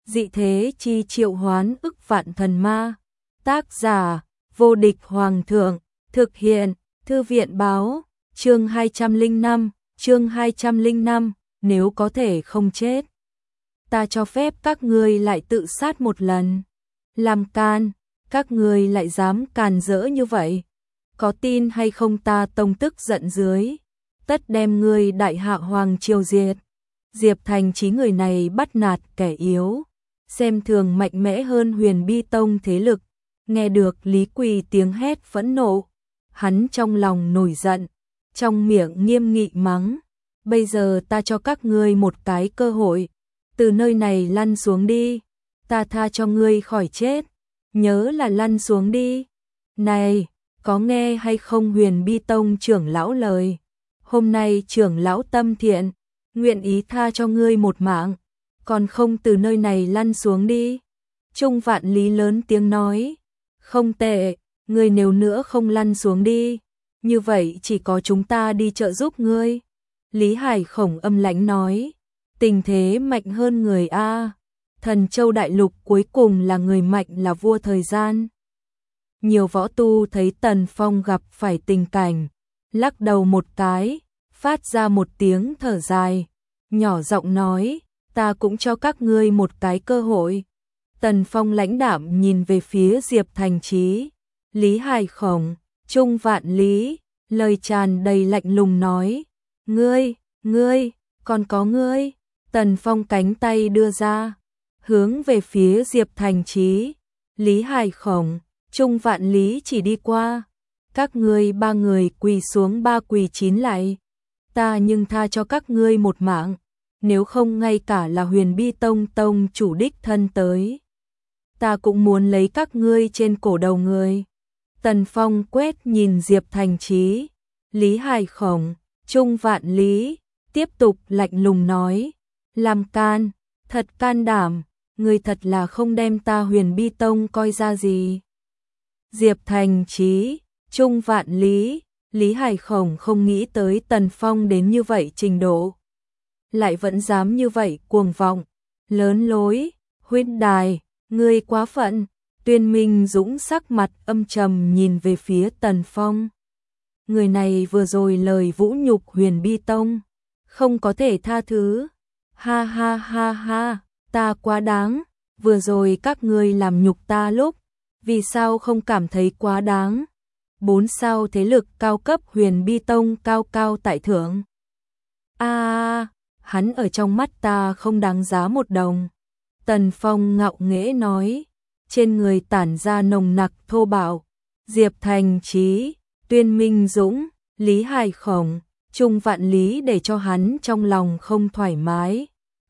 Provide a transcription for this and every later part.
Dị thế chi triệu hoán ức vạn thần ma. Tác giả: Vô địch hoàng thượng. Thực hiện: Thư viện báo. Chương 205, nếu có thể không chết, ta cho phép các ngươi lại tự sát một lần. Làm can, các ngươi lại dám càn rỡ như vậy. Có tin hay không ta tông tức giận dưới, tất đem ngươi đại hạ hoàng triều diệt. Diệp Thành Chí người này bắt nạt kẻ yếu, xem thường mạnh mẽ hơn Huyền Bi Tông thế lực. Nghe được Lý Quỳ tiếng hét phẫn nộ, hắn trong lòng nổi giận, trong miệng nghiêm nghị mắng: bây giờ ta cho các ngươi một cái cơ hội, từ nơi này lăn xuống đi, ta tha cho ngươi khỏi chết, nhớ là lăn xuống đi. Này, có nghe hay không Huyền Bi Tông trưởng lão lời? Hôm nay trưởng lão tâm thiện, nguyện ý tha cho ngươi một mạng, còn không từ nơi này lăn xuống đi. Trung Vạn Lý lớn tiếng nói: không tệ, ngươi nếu nữa không lăn xuống đi, như vậy chỉ có chúng ta đi trợ giúp ngươi. Lý Hải Khổng âm lãnh nói: tình thế mạnh hơn người a. Thần Châu Đại Lục cuối cùng là người mạnh là vua thời gian. Nhiều võ tu thấy Tần Phong gặp phải tình cảnh, lắc đầu một cái, phát ra một tiếng thở dài, nhỏ giọng nói: ta cũng cho các ngươi một cái cơ hội. Tần Phong lãnh đạm nhìn về phía Diệp Thành Chí, Lý Hải Khổng, Trung Vạn Lý, lời tràn đầy lạnh lùng nói: ngươi, còn có ngươi. Tần Phong cánh tay đưa ra, hướng về phía Diệp Thành Chí, Lý Hải Khổng, Trung Vạn Lý chỉ đi qua. Các ngươi ba người quỳ xuống 3 quỳ 9 lại. Ta nhưng tha cho các ngươi một mạng, nếu không ngay cả là Huyền Bi Tông tông chủ đích thân tới, ta cũng muốn lấy các ngươi trên cổ đầu người. Tần Phong quét nhìn Diệp Thành Chí, Lý Hải Khổng, Trung Vạn Lý, tiếp tục lạnh lùng nói: làm can, thật can đảm, người thật là không đem ta Huyền Bi Tông coi ra gì. Diệp Thành Chí, Trung Vạn Lý, Lý Hải Khổng không nghĩ tới Tần Phong đến như vậy trình độ, lại vẫn dám như vậy cuồng vọng, lớn lối, huyết đài, ngươi quá phận. Tuyên Minh Dũng sắc mặt âm trầm nhìn về phía Tần Phong. Người này vừa rồi lời vũ nhục Huyền Bi Tông, không có thể tha thứ. Ha ha ha ha, ta quá đáng, vừa rồi các ngươi làm nhục ta lúc, vì sao không cảm thấy quá đáng? 4 sao thế lực cao cấp Huyền Bi Tông cao cao tại thượng. Hắn ở trong mắt ta không đáng giá một đồng. Tần Phong ngạo nghễ nói, trên người tản ra nồng nặc thô bạo. Diệp Thành Chí, Tuyên Minh Dũng, Lý Hải Khổng, Trung Vạn Lý để cho hắn trong lòng không thoải mái.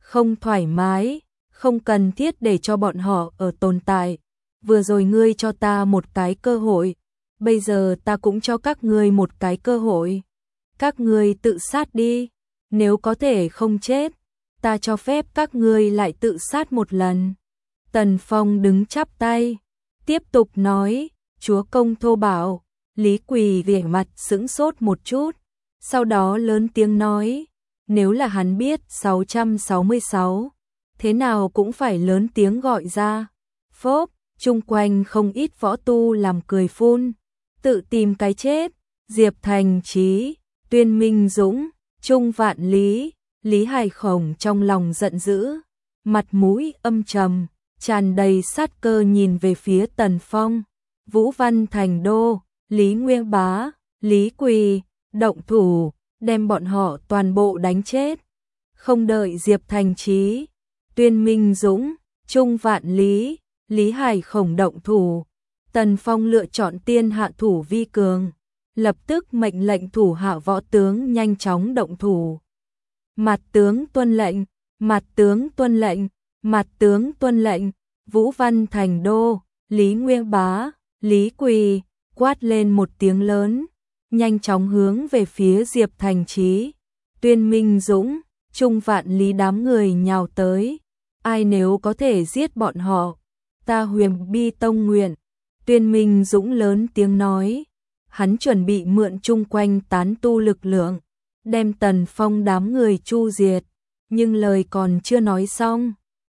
Không cần thiết để cho bọn họ ở tồn tại. Vừa rồi ngươi cho ta một cái cơ hội, bây giờ ta cũng cho các ngươi một cái cơ hội. Các ngươi tự sát đi, nếu có thể không chết, ta cho phép các ngươi lại tự sát một lần. Tần Phong đứng chắp tay, tiếp tục nói, chúa công thô bạo. Lý Quỳ vẻ mặt sững sốt một chút, sau đó lớn tiếng nói, nếu là hắn biết 666, thế nào cũng phải lớn tiếng gọi ra. Phốp, chung quanh không ít võ tu làm cười phun, tự tìm cái chết. Diệp Thành Chí, Tuyên Minh Dũng, Trung Vạn Lý, Lý Hải Khổng trong lòng giận dữ, mặt mũi âm trầm, tràn đầy sát cơ nhìn về phía Tần Phong. Vũ Văn Thành Đô, Lý Nguyên Bá, Lý Quỳ, động thủ, đem bọn họ toàn bộ đánh chết. Không đợi Diệp Thành Chí, Tuyên Minh Dũng, Trung Vạn Lý, Lý Hải Khổng động thủ, Tần Phong lựa chọn tiên hạ thủ vi cường, lập tức mệnh lệnh thủ hạ võ tướng nhanh chóng động thủ. Mặt tướng tuân lệnh, mặt tướng tuân lệnh, mặt tướng tuân lệnh. Vũ Văn Thành Đô, Lý Nguyên Bá, Lý Quỳ quát lên một tiếng lớn, nhanh chóng hướng về phía Diệp Thành Chí, Tuyên Minh Dũng, Trung Vạn Lý đám người nhào tới. Ai nếu có thể giết bọn họ, ta Huyền Bi Tông nguyện. Tuyên Minh Dũng lớn tiếng nói, hắn chuẩn bị mượn chung quanh tán tu lực lượng, đem Tần Phong đám người chu diệt, nhưng lời còn chưa nói xong,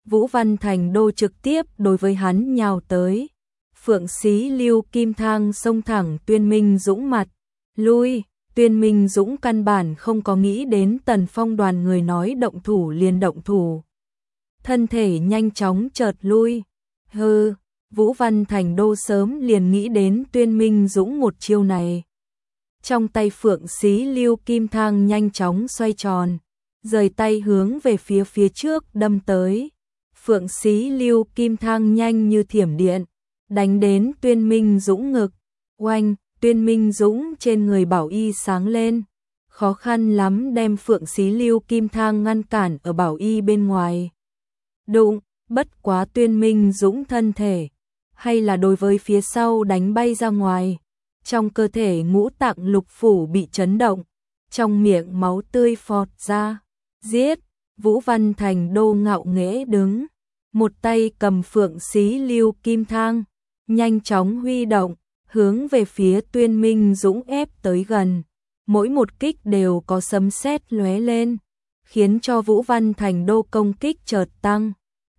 Vũ Văn Thành Đô trực tiếp đối với hắn nhào tới. Phượng Xí Lưu Kim Thang xông thẳng Tuyên Minh Dũng mặt, lui. Tuyên Minh Dũng căn bản không có nghĩ đến Tần Phong đoàn người nói động thủ liền động thủ. Thân thể nhanh chóng chợt lui. Hừ, Vũ Văn Thành Đô sớm liền nghĩ đến Tuyên Minh Dũng một chiêu này. Trong tay Phượng Xí Lưu Kim Thang nhanh chóng xoay tròn, rời tay hướng về phía trước đâm tới. Phượng Xí Lưu Kim Thang nhanh như thiểm điện, đánh đến Tuyên Minh Dũng ngực. Oanh, Tuyên Minh Dũng trên người bảo y sáng lên, khó khăn lắm đem Phượng Xí Lưu Kim Thang ngăn cản ở bảo y bên ngoài. Đụng, bất quá Tuyên Minh Dũng thân thể, hay là đối với phía sau đánh bay ra ngoài. Trong cơ thể ngũ tạng lục phủ bị chấn động, trong miệng máu tươi phọt ra. Giết, Vũ Văn Thành Đô ngạo nghễ đứng, một tay cầm Phượng Xí Lưu Kim Thang, nhanh chóng huy động, hướng về phía Tuyên Minh Dũng ép tới gần. Mỗi một kích đều có sấm sét lóe lên, khiến cho Vũ Văn Thành Đô công kích chợt tăng.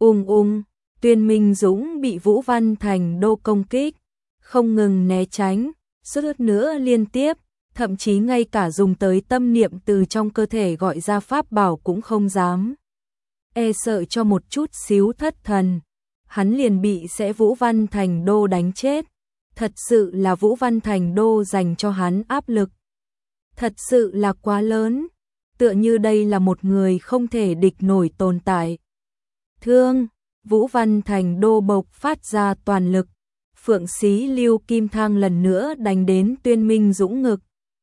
Tuyên Minh Dũng bị Vũ Văn Thành Đô công kích, không ngừng né tránh, suýt nữa liên tiếp, thậm chí ngay cả dùng tới tâm niệm từ trong cơ thể gọi ra pháp bảo cũng không dám. E sợ cho một chút xíu thất thần, hắn liền bị sẽ Vũ Văn Thành Đô đánh chết. Thật sự là Vũ Văn Thành Đô dành cho hắn áp lực. Thật sự là quá lớn, tựa như đây là một người không thể địch nổi tồn tại. Thương, Vũ Văn Thành Đô bộc phát ra toàn lực, Phượng Xí Lưu Kim Thang lần nữa đánh đến Tuyên Minh Dũng ngực.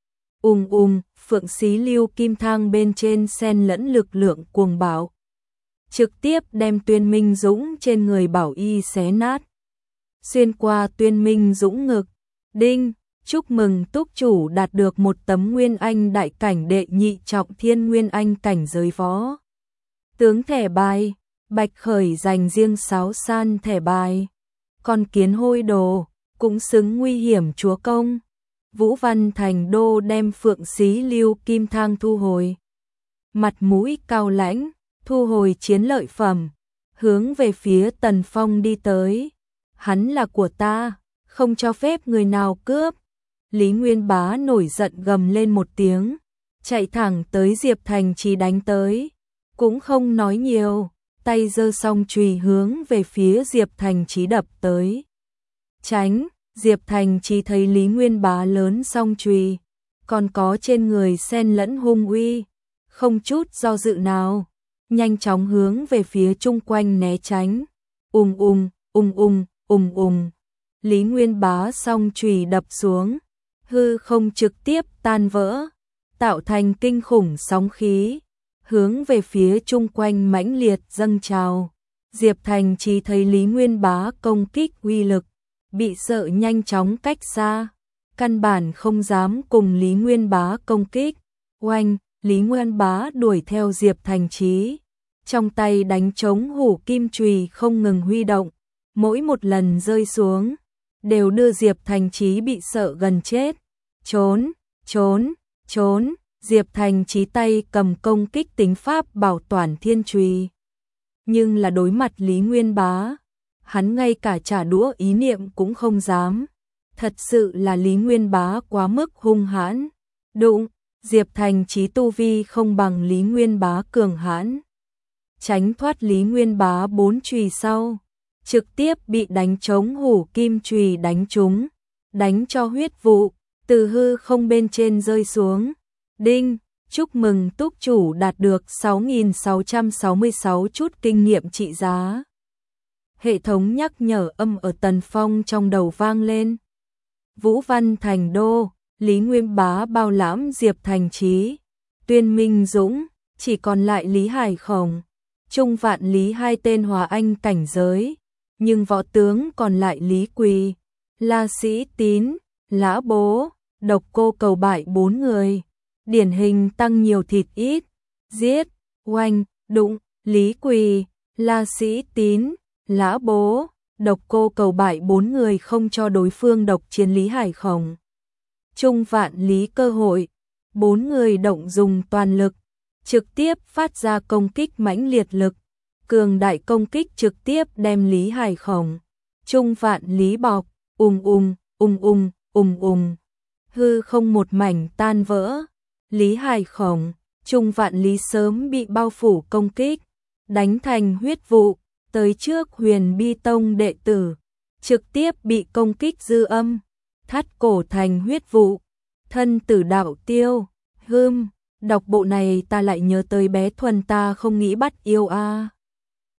Phượng Xí Lưu Kim Thang bên trên xen lẫn lực lượng cuồng bạo, trực tiếp đem Tuyên Minh Dũng trên người bảo y xé nát, xuyên qua Tuyên Minh Dũng ngực. Đinh, chúc mừng túc chủ đạt được một tấm Nguyên Anh đại cảnh đệ nhị trọng thiên Nguyên Anh cảnh giới võ tướng thẻ bài. Bạch Khởi dành riêng 6 san thẻ bài. Con kiến hôi đồ, cũng xứng nguy hiểm chúa công. Vũ Văn Thành Đô đem Phượng Xí Lưu Kim Thang thu hồi. Mặt mũi cao lãnh, thu hồi chiến lợi phẩm, hướng về phía Tần Phong đi tới. Hắn là của ta, không cho phép người nào cướp. Lý Nguyên Bá nổi giận gầm lên một tiếng, chạy thẳng tới Diệp Thành Chí đánh tới. Cũng không nói nhiều, tay giơ song chùy hướng về phía Diệp Thành Chí đập tới. Tránh, Diệp Thành Chí thấy Lý Nguyên Bá lớn song chùy, còn có trên người xen lẫn hung uy, không chút do dự nào, nhanh chóng hướng về phía chung quanh né tránh. Lý Nguyên Bá song chùy đập xuống, hư không trực tiếp tan vỡ, tạo thành kinh khủng sóng khí, hướng về phía chung quanh mãnh liệt dâng trào. Diệp Thành Chí thấy Lý Nguyên Bá công kích uy lực, bị sợ nhanh chóng cách xa, căn bản không dám cùng Lý Nguyên Bá công kích. Oanh, Lý Nguyên Bá đuổi theo Diệp Thành Chí, trong tay đánh trống hủ kim chùy không ngừng huy động, mỗi một lần rơi xuống đều đưa Diệp Thành Chí bị sợ gần chết. Trốn. Diệp Thành Chí tay cầm công kích tính pháp bảo Toản Thiên Chùy, nhưng là đối mặt Lý Nguyên Bá, hắn ngay cả trả đũa ý niệm cũng không dám. Thật sự là Lý Nguyên Bá quá mức hung hãn. Đụng, Diệp Thành Chí tu vi không bằng Lý Nguyên Bá cường hãn, tránh thoát Lý Nguyên Bá 4 chùy sau, trực tiếp bị đánh trống hủ kim chùy đánh trúng, đánh cho huyết vụ từ hư không bên trên rơi xuống. Đinh, chúc mừng túc chủ đạt được 6.666 chút kinh nghiệm trị giá. Hệ thống nhắc nhở âm ở Tần Phong trong đầu vang lên. Vũ Văn Thành Đô, Lý Nguyên Bá bao lãm Diệp Thành Chí, Tuyên Minh Dũng, chỉ còn lại Lý Hải Khổng, Trung Vạn Lý hai tên hòa anh cảnh giới, nhưng võ tướng còn lại Lý Quỳ, La Sĩ Tín, Lã Bố, Độc Cô Cầu bại 4 người. Điển hình tăng nhiều thịt ít. Giết, oanh, đụng, Lý Quỳ, La Sĩ Tín, Lã Bố, Độc Cô Cầu bại 4 người không cho đối phương độc chiến Lý Hải Khổng. Trung Vạn Lý cơ hội, 4 người động dùng toàn lực, trực tiếp phát ra công kích mãnh liệt lực, cường đại công kích trực tiếp đem Lý Hải Khổng, Trung Vạn Lý bọc, hư không một mảnh tan vỡ. Lý Hải Khổng, Trung Vạn Lý sớm bị bao phủ công kích, đánh thành huyết vụ, tới trước Huyền Bi Tông đệ tử, trực tiếp bị công kích dư âm, thắt cổ thành huyết vụ, thân tử đạo tiêu. Đọc bộ này ta lại nhớ tới bé Thuần, ta không nghĩ bắt yêu a.